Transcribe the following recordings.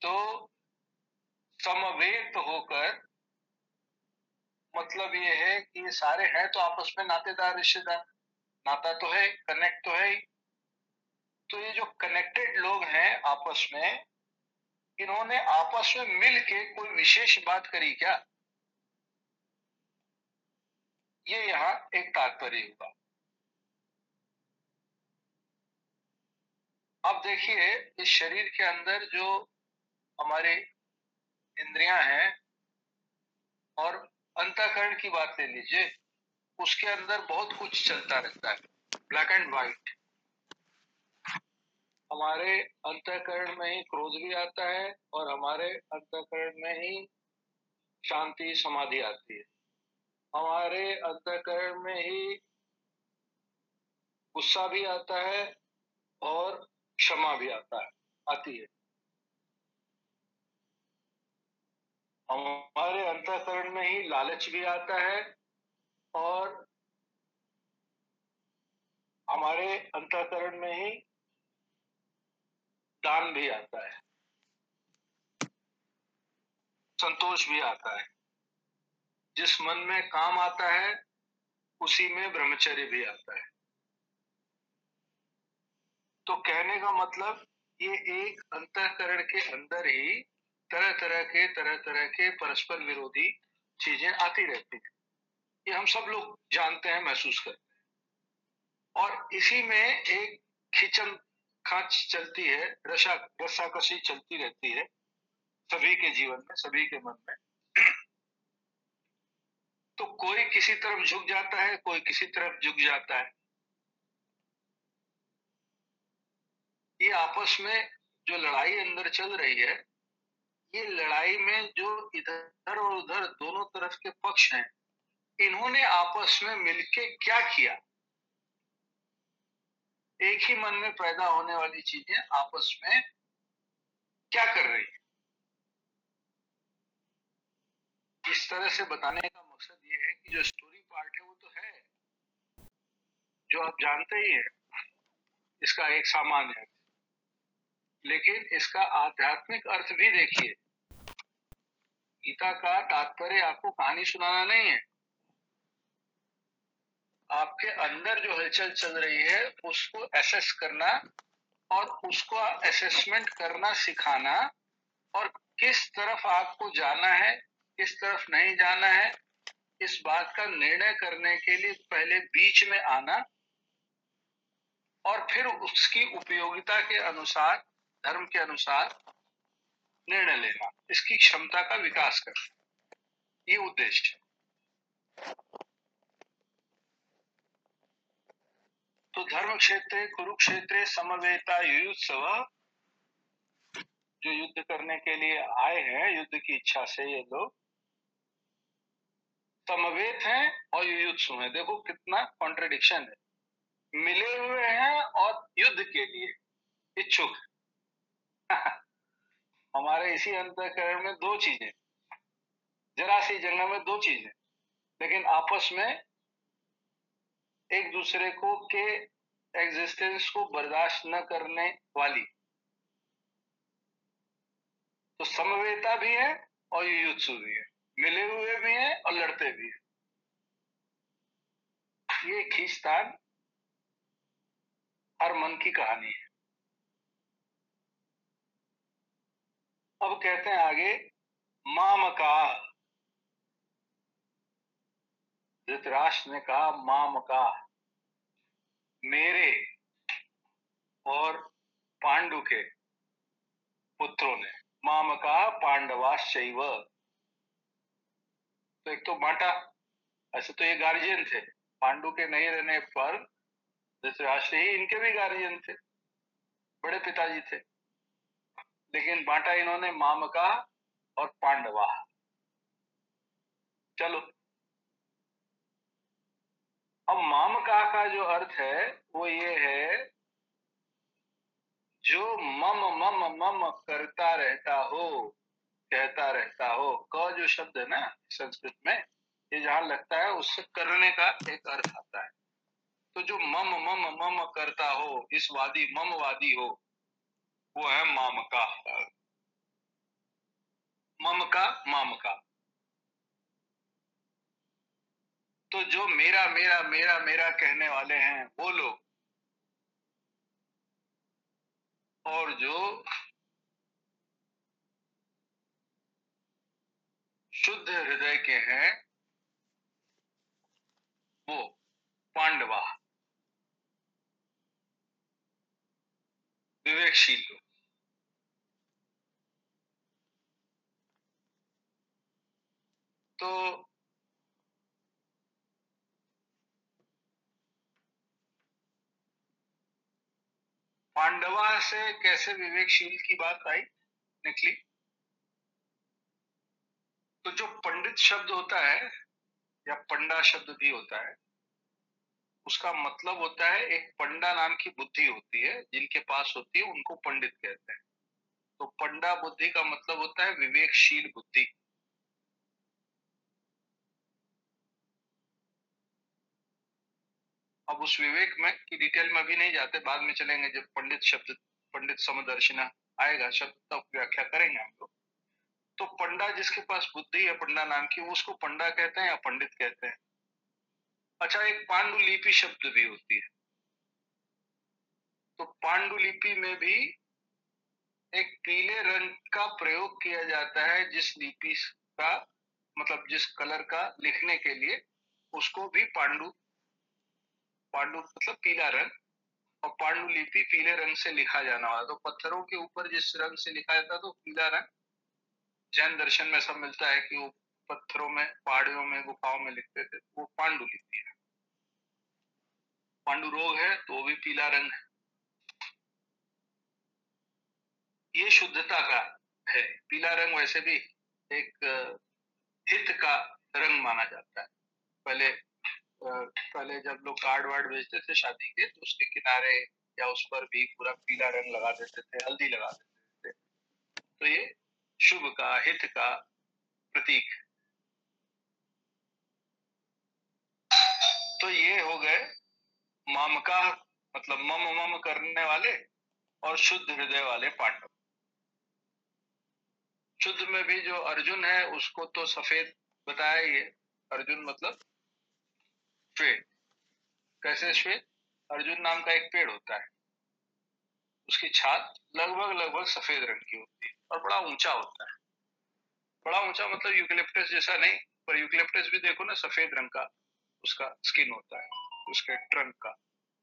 तो समवेत होकर मतलब ये है कि ये सारे हैं तो आपस में नातेदार रिश्तेदार, नाता तो है, कनेक्ट तो है ही। तो ये जो कनेक्टेड लोग हैं आपस में, इन्होंने आपस में मिल के कोई विशेष बात करी क्या, ये यहाँ एक तात्पर्य हुआ। अब देखिए इस शरीर के अंदर जो हमारे इंद्रियां हैं और अंतःकरण की बात ले लीजिए, उसके अंदर बहुत कुछ चलता रहता है, ब्लैक एंड व्हाइट। हमारे अंतःकरण में ही क्रोध भी आता है और हमारे अंतःकरण में ही शांति समाधि आती है। हमारे अंतःकरण में ही गुस्सा भी आता है और क्षमा भी आती है। हमारे अंतःकरण में ही लालच भी आता है और हमारे अंतःकरण में ही दान भी आता है, संतोष भी आता है। जिस मन में काम आता है उसी में ब्रह्मचर्य भी आता है। तो कहने का मतलब ये एक अंतःकरण के अंदर ही तरह तरह के परस्पर विरोधी चीजें आती रहती हैं। ये हम सब लोग जानते हैं, महसूस करते हैं। और इसी में एक खिंचन खांच चलती है, रसाकसी चलती रहती है सभी के जीवन में, सभी के मन में। तो कोई किसी तरफ झुक जाता है, कोई किसी तरफ झुक जाता है। ये आपस में जो लड़ाई अंदर चल रही है, ये लड़ाई में जो इधर और उधर दोनों तरफ के पक्ष हैं, इन्होंने आपस में मिलके क्या किया, एक ही मन में पैदा होने वाली चीजें आपस में क्या कर रही है। इस तरह से बताने का मकसद ये है कि जो स्टोरी पार्ट है वो तो है, जो आप जानते ही हैं, इसका एक सामान्य अर्थ, लेकिन इसका आध्यात्मिक अर्थ भी देखिए। गीता का तात्पर्य आपको कहानी सुनाना नहीं है, आपके अंदर जो हलचल चल रही है उसको एसेस करना और उसको असेसमेंट करना सिखाना, और किस तरफ आपको जाना है किस तरफ नहीं जाना है, इस बात का निर्णय करने के लिए पहले बीच में आना और फिर उसकी उपयोगिता के अनुसार, धर्म के अनुसार निर्णय लेना, इसकी क्षमता का विकास करना, ये उद्देश्य है। तो धर्म क्षेत्र कुरुक्षेत्र समवेता युयुत्सव, जो युद्ध करने के लिए आए हैं, युद्ध की इच्छा से ये लोग समवेत हैं और युयुत्सु हैं। देखो कितना कॉन्ट्रडिक्शन है, मिले हुए हैं और युद्ध के लिए इच्छुक। हमारे इसी अंतःकरण में दो चीजें, जरा सी जगह में दो चीजें, लेकिन आपस में एक दूसरे को के एग्जिस्टेंस को बर्दाश्त न करने वाली। तो समवेता भी है और युयुत्सु भी है, मिले हुए भी हैं और लड़ते भी हैं। ये खींचतान हर मन की कहानी है। अब कहते हैं आगे, मामका, धृतराष्ट्र ने कहा मामका, मेरे और पांडु के पुत्रों ने, मामका पांडवाश्चैव। तो एक तो बांटा, ऐसे तो ये गार्जियन थे, पांडु के नहीं रहने पर धृतराष्ट्र ही इनके भी गार्जियन थे, बड़े पिताजी थे, लेकिन बांटा इन्होंने मामका और पांडवा। चलो, अब मामका का जो अर्थ है वो ये है, जो मम मम मम करता रहता हो, कहता रहता हो। क जो शब्द है ना संस्कृत में, ये जहां लगता है उससे करने का एक अर्थ आता है। तो जो मम मम मम करता हो, इस वादी ममवादी हो, वो है मामका। मम का माम का। तो जो मेरा मेरा मेरा मेरा कहने वाले हैं वो लोग, और जो शुद्ध हृदय के हैं वो पांडवा, विवेकशील लोग। तो पांडवा से कैसे विवेकशील की बात आई निकली? तो जो पंडित शब्द होता है या पंडा शब्द भी होता है, उसका मतलब होता है एक पंडा नाम की बुद्धि होती है, जिनके पास होती है उनको पंडित कहते हैं। तो पंडा बुद्धि का मतलब होता है विवेकशील बुद्धि। अब उस विवेक में की डिटेल में अभी नहीं जाते, बाद में चलेंगे जब पंडित शब्द, पंडित समदर्शिना आएगा शब्द, तब व्याख्या करेंगे हम लोग। तो पंडा जिसके पास बुद्धि है पंडा नाम की, वो उसको पंडा कहते हैं या पंडित कहते हैं। अच्छा, एक पांडुलिपि शब्द भी होती है। तो पांडुलिपि में भी एक पीले रंग का प्रयोग किया जाता है, जिस लिपि का मतलब जिस कलर का लिखने के लिए, उसको भी पांडु, पांडु मतलब पीला रंग, और पांडुलिपि पीले रंग से लिखा जाना वाला। तो पत्थरों के ऊपर जिस रंग से लिखा जाता है तो पीला रंग, जैन दर्शन में सब मिलता है कि वो पत्थरों में, पहाड़ियों में, गुफाओं में लिखते थे, वो पांडुलिपि है। पांडु रोग है तो वो भी पीला रंग है। ये शुद्धता का है। पीला रंग वैसे भी एक हित का रंग माना जाता है। पहले जब लोग कार्ड वार्ड भेजते थे शादी के, तो उसके किनारे या उस पर भी पूरा पीला रंग लगा देते थे, हल्दी लगा देते थे। तो ये शुभ का, हित का प्रतीक। तो ये हो गए मामका, मतलब मम मम करने वाले, और शुद्ध हृदय वाले पांडव। शुद्ध में भी जो अर्जुन है उसको तो सफेद बताया ही है। अर्जुन मतलब श्वेत। कैसे श्वेत? अर्जुन नाम का एक पेड़ होता है, उसकी छाल लगभग लगभग सफेद रंग की होती है और बड़ा ऊंचा होता है। बड़ा ऊंचा मतलब यूकेलिप्टस जैसा नहीं, पर यूकेलिप्टस भी देखो ना, सफेद रंग का उसका स्किन होता है, उसके ट्रंक का।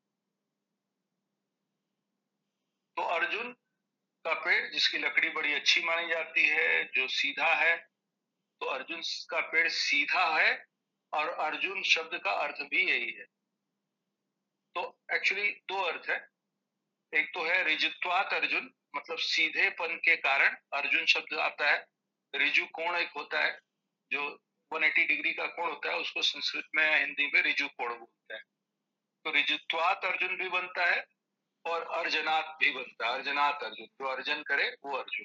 तो अर्जुन का पेड़ जिसकी लकड़ी बड़ी अच्छी मानी जाती है, जो सीधा है, तो अर्जुन का पेड़ सीधा है। और अर्जुन शब्द का अर्थ भी यही है। तो एक्चुअली दो अर्थ है। एक तो है रिजुत्वात अर्जुन, मतलब सीधेपन के कारण अर्जुन शब्द आता है। रिजु कोण एक होता है, जो 180 डिग्री का कोण होता है, उसको संस्कृत में या हिंदी में रिजु कोण बोलते हैं। तो रिजुत्वात अर्जुन भी बनता है और अर्जनात भी बनता है। अर्जनात अर्जुन, जो अर्जन करे वो अर्जुन।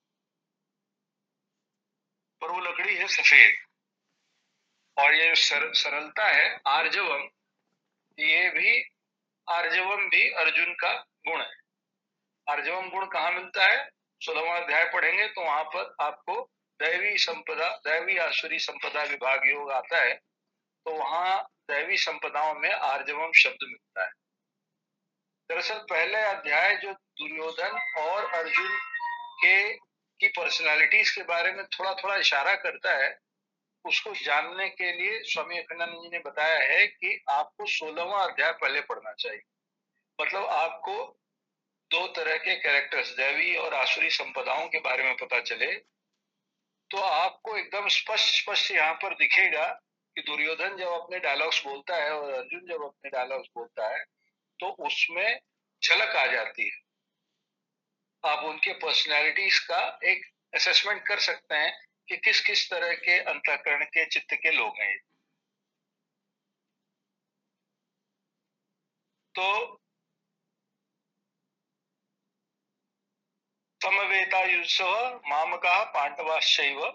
पर वो लकड़ी है सफेद। और ये सरलता है, आर्जवम, ये भी, आर्जवम भी अर्जुन का गुण है। आर्जवम गुण कहाँ मिलता है? 16वां अध्याय पढ़ेंगे तो वहां पर आपको दैवी संपदा, दैवी आसुरी संपदा विभाग योग आता है। तो वहां दैवी संपदाओं में आर्जवम शब्द मिलता है। दरअसल पहले अध्याय जो दुर्योधन और अर्जुन के की पर्सनालिटीज के बारे में थोड़ा थोड़ा इशारा करता है, उसको जानने के लिए स्वामी अखंडानंद जी ने बताया है कि आपको 16वां अध्याय पहले पढ़ना चाहिए। मतलब आपको दो तरह के कैरेक्टर्स, दैवी और आसुरी संपदाओं के बारे में पता चले, तो आपको एकदम स्पष्ट स्पष्ट यहाँ पर दिखेगा कि दुर्योधन जब अपने डायलॉग्स बोलता है और अर्जुन जब अपने डायलॉग्स बोलता है, तो उसमें झलक आ जाती है। आप उनके पर्सनैलिटीज का एक असेसमेंट कर सकते हैं कि किस किस तरह के अंतःकरण के चित्त के लोग हैं। तो समवेतायुत्सव मामका पांडवाश्चैव,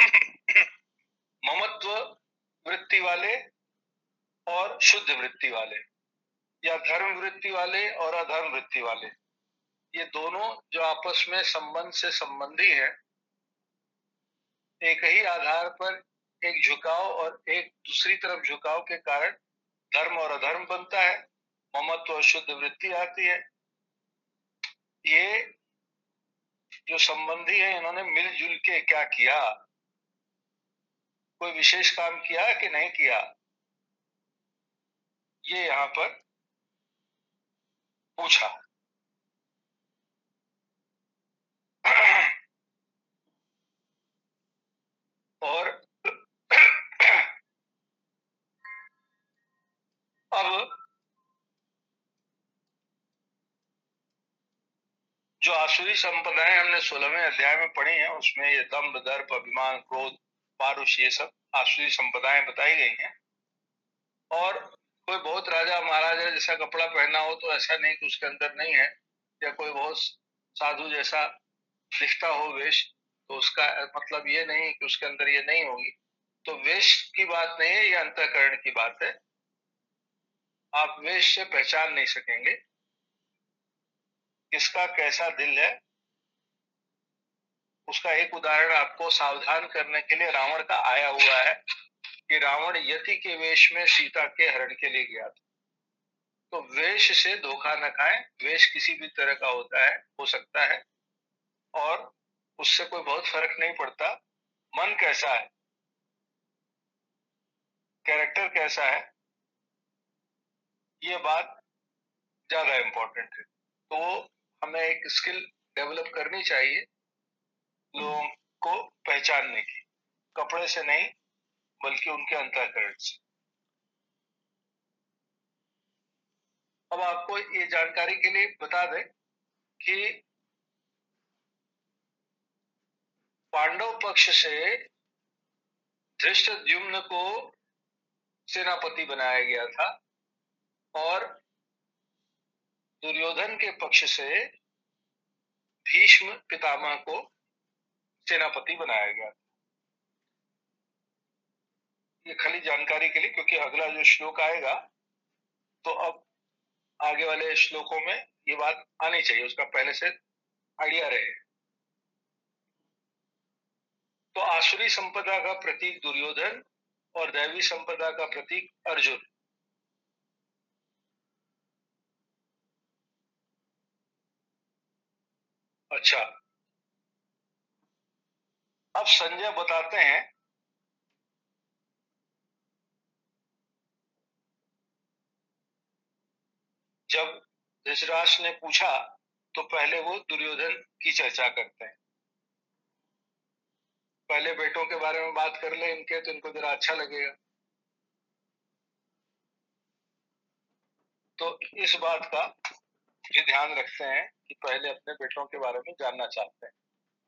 ममत्व वृत्ति वाले और शुद्ध वृत्ति वाले, या धर्म वृत्ति वाले और अधर्म वृत्ति वाले, ये दोनों जो आपस में संबंध से संबंधी है, एक ही आधार पर एक झुकाव और एक दूसरी तरफ झुकाव के कारण धर्म और अधर्म बनता है, ममत्व और शुद्ध वृत्ति आती है। ये जो संबंधी है इन्होंने मिलजुल के क्या किया, कोई विशेष काम किया कि नहीं किया, ये यहाँ पर पूछा। और अब जो आसुरी संपदाएं हमने 16वें अध्याय में पढ़ी हैं उसमें ये दंभ, दर्प, अभिमान, क्रोध, पारुष, ये सब आसुरी संपदाएं बताई गई हैं। और कोई बहुत राजा महाराजा जैसा कपड़ा पहना हो तो ऐसा नहीं कि उसके अंदर नहीं है, या कोई बहुत साधु जैसा दिखता हो वेश, तो उसका मतलब ये नहीं कि उसके अंदर ये नहीं होगी। तो वेश की बात नहीं है, ये अंतःकरण की बात है। आप वेश से पहचान नहीं सकेंगे किसका कैसा दिल है। उसका एक उदाहरण आपको सावधान करने के लिए रावण का आया हुआ है कि रावण यति के वेश में सीता के हरण के लिए गया था। तो वेश से धोखा न खाएं, वेश किसी भी तरह का होता है, हो सकता है, और उससे कोई बहुत फर्क नहीं पड़ता। मन कैसा है, कैरेक्टर कैसा है, ये बात ज्यादा इंपॉर्टेंट है। तो हमें एक स्किल डेवलप करनी चाहिए लोगों को पहचानने की, कपड़े से नहीं बल्कि उनके अंतःकरण से। अब आपको ये जानकारी के लिए बता दें कि पांडव पक्ष से धृष्टद्युम्न को सेनापति बनाया गया था और दुर्योधन के पक्ष से भीष्म पितामह को सेनापति बनाया गया था। ये खाली जानकारी के लिए, क्योंकि अगला जो श्लोक आएगा तो अब आगे वाले श्लोकों में ये बात आनी चाहिए, उसका पहले से आइडिया रहे। तो आसुरी संपदा का प्रतीक दुर्योधन और दैवी संपदा का प्रतीक अर्जुन। अच्छा, अब संजय बताते हैं जब धृतराष्ट्र ने पूछा तो पहले वो दुर्योधन की चर्चा करते हैं। पहले बेटों के बारे में बात कर ले इनके, तो इनको जरा अच्छा लगेगा। तो इस बात का भी ध्यान रखते हैं कि पहले अपने बेटों के बारे में जानना चाहते हैं।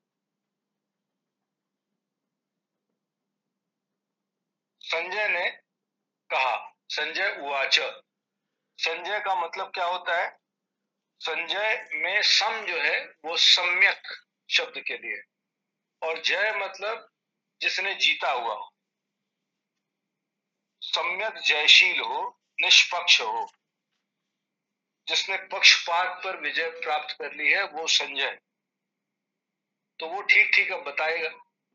संजय ने कहा, संजय उवाच। संजय का मतलब क्या होता है? संजय में सम जो है वो सम्यक शब्द के लिए, और जय मतलब जिसने जीता हुआ हो, सम्यक जयशील हो, निष्पक्ष हो, जिसने पक्षपात पर विजय प्राप्त कर ली है, वो संजय। तो वो ठीक ठीक अब बताएगा।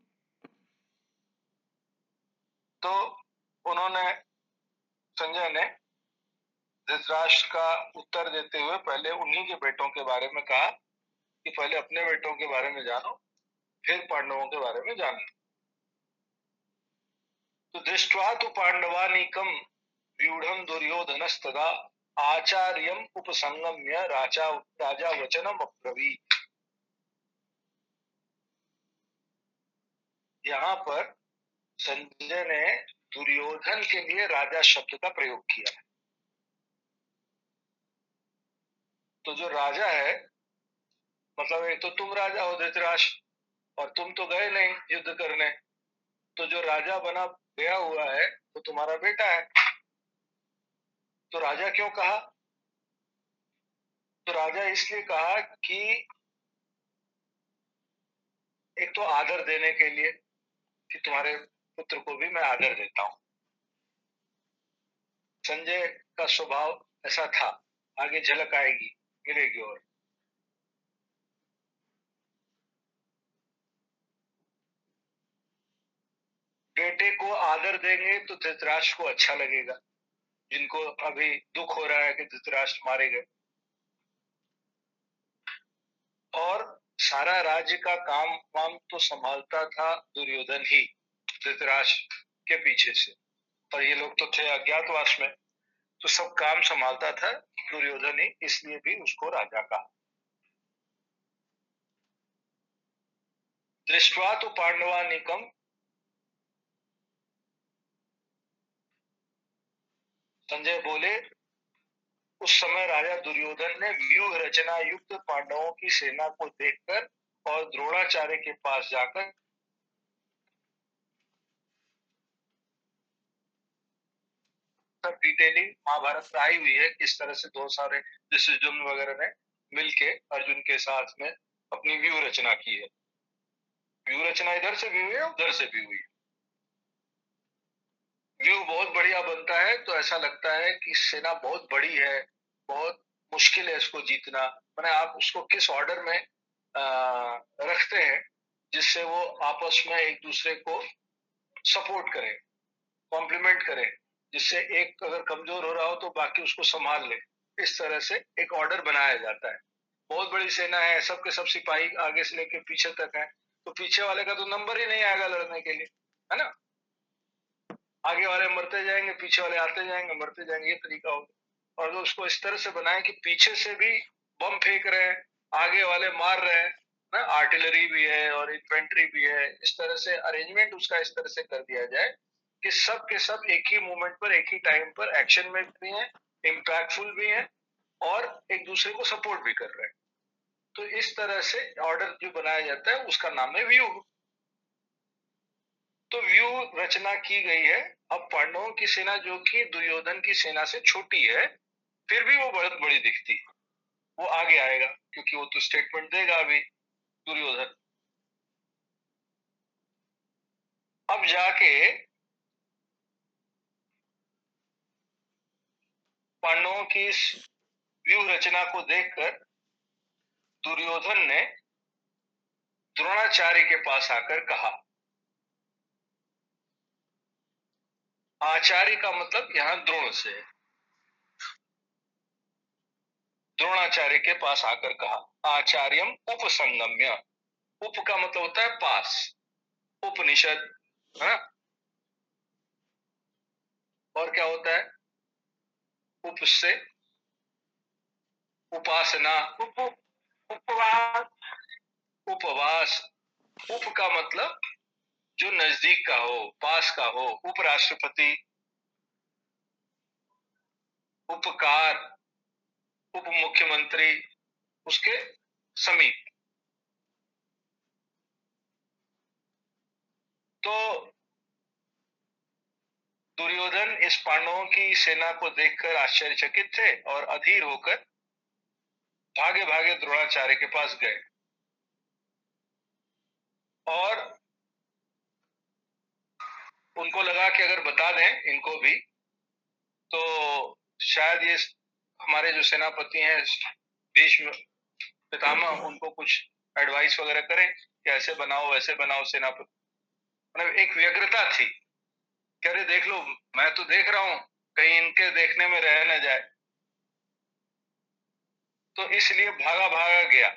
तो उन्होंने, संजय ने धृतराष्ट्र का उत्तर देते हुए पहले उन्हीं के बेटों के बारे में कहा कि पहले अपने बेटों के बारे में जानो, फिर पांडवों के बारे में जानो। तो दृष्ट्वा तु पांडवानीकम व्यूढ़म दुर्योधनस्तदा आचार्यम उपसंगम्य राजा वचनम अब्रवीत्। यहाँ पर संजय ने दुर्योधन के लिए राजा शब्द का प्रयोग किया है। तो जो राजा है, मतलब एक तो तुम राजा हो धृतराष्ट्र, और तुम तो गए नहीं युद्ध करने, तो जो राजा बना गया हुआ है वो तुम्हारा बेटा है। तो राजा क्यों कहा? तो राजा इसलिए कहा कि एक तो आदर देने के लिए कि तुम्हारे पुत्र को भी मैं आदर देता हूं। संजय का स्वभाव ऐसा था, आगे झलक आएगी, मिलेगी। और बड़े को आदर देंगे तो धृतराष्ट्र को अच्छा लगेगा, जिनको अभी दुख हो रहा है कि धृतराष्ट्र मारे गए। और सारा राज्य का काम वाम तो संभालता था दुर्योधन ही धृतराष्ट्र के पीछे से, और ये लोग तो थे अज्ञातवास में, तो सब काम संभालता था दुर्योधन ही, इसलिए भी उसको राजा कहा। दृष्टवा तो पांडवानिकम, संजय बोले, उस समय राजा दुर्योधन ने व्यूह रचना युक्त पांडवों की सेना को देखकर और द्रोणाचार्य के पास जाकर सब डिटेलिंग महाभारत में आई हुई है, किस तरह से दो सारे दुर्योधन वगैरह ने मिलके अर्जुन के साथ में अपनी व्यूह रचना की है। व्यूह रचना इधर से भी हुई है, उधर से भी हुई है। व्यू बहुत बढ़िया बनता है तो ऐसा लगता है कि सेना बहुत बड़ी है, बहुत मुश्किल है इसको जीतना। मैंने आप उसको किस ऑर्डर में रखते हैं जिससे वो आपस में एक दूसरे को सपोर्ट करें, कॉम्प्लीमेंट करें, जिससे एक अगर कमजोर हो रहा हो तो बाकी उसको संभाल ले। इस तरह से एक ऑर्डर बनाया जाता है। बहुत बड़ी सेना है, सबके सब सिपाही आगे से लेके पीछे तक है, तो पीछे वाले का तो नंबर ही नहीं आएगा लड़ने के लिए, है ना। आगे वाले मरते जाएंगे, पीछे वाले आते जाएंगे, मरते जाएंगे, ये तरीका होगा। और उसको इस तरह से बनाए कि पीछे से भी बम फेंक रहे हैं, आगे वाले मार रहे हैं ना, आर्टिलरी भी है और इन्फेंट्री भी है। इस तरह से अरेंजमेंट उसका इस तरह से कर दिया जाए कि सब के सब एक ही मोमेंट पर, एक ही टाइम पर एक्शन में भी हैं, इम्पैक्टफुल भी हैं और एक दूसरे को सपोर्ट भी कर रहे हैं। तो इस तरह से ऑर्डर जो बनाया जाता है उसका नाम है व्यू। तो व्यूह रचना की गई है। अब पांडवों की सेना जो कि दुर्योधन की सेना से छोटी है, फिर भी वो बहुत बड़ी दिखती है। वो आगे आएगा क्योंकि वो तो स्टेटमेंट देगा अभी दुर्योधन। अब जाके पांडवों की इस व्यूह रचना को देखकर दुर्योधन ने द्रोणाचार्य के पास आकर कहा, आचार्य का मतलब यहां द्रोण से है। द्रोणाचार्य के पास आकर कहा, आचार्यम उपसंगम्य। उप का मतलब होता है पास, उपनिषद, है ना। और क्या होता है उप से? उपासना, उपवास, उपवास। उप का मतलब जो नजदीक का हो, पास का हो। उपराष्ट्रपति, उपकार, उप मुख्यमंत्री, उसके समीप। तो दुर्योधन इस पांडवों की सेना को देखकर आश्चर्यचकित थे और अधीर होकर भागे भागे द्रोणाचार्य के पास गए और उनको लगा कि अगर बता दें इनको भी तो शायद ये हमारे जो सेनापति हैं भीष्म पितामह उनको कुछ एडवाइस वगैरह करें कि ऐसे बनाओ वैसे बनाओ सेनापति। मतलब एक व्यग्रता थी कि अरे देख लो, मैं तो देख रहा हूं, कहीं इनके देखने में रह न जाए। तो इसलिए भागा भागा गया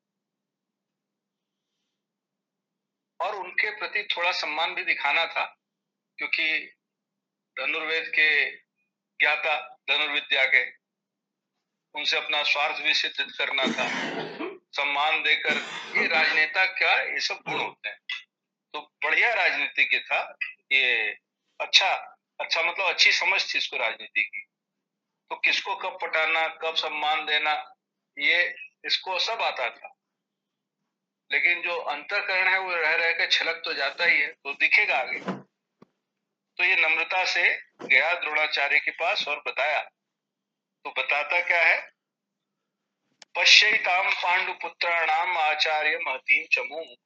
और उनके प्रति थोड़ा सम्मान भी दिखाना था क्योंकि धनुर्वेद के ज्ञाता, धनुर्विद्या के, उनसे अपना स्वार्थ भी सिद्ध करना था। सम्मान देकर, ये राजनेता क्या ये सब गुण होते हैं। तो बढ़िया राजनीति था ये। अच्छा अच्छा मतलब अच्छी समझ थी इसको राजनीति की। तो किसको कब पटाना, कब सम्मान देना, ये इसको सब आता था। लेकिन जो अंतःकरण है वो रह रह के छलक तो जाता ही है, तो दिखेगा आगे। तो ये नम्रता से गया द्रोणाचार्य के पास और बताया। तो बताता क्या है, पश्यैताम पांडुपुत्राणाम आचार्य महतीम चमू।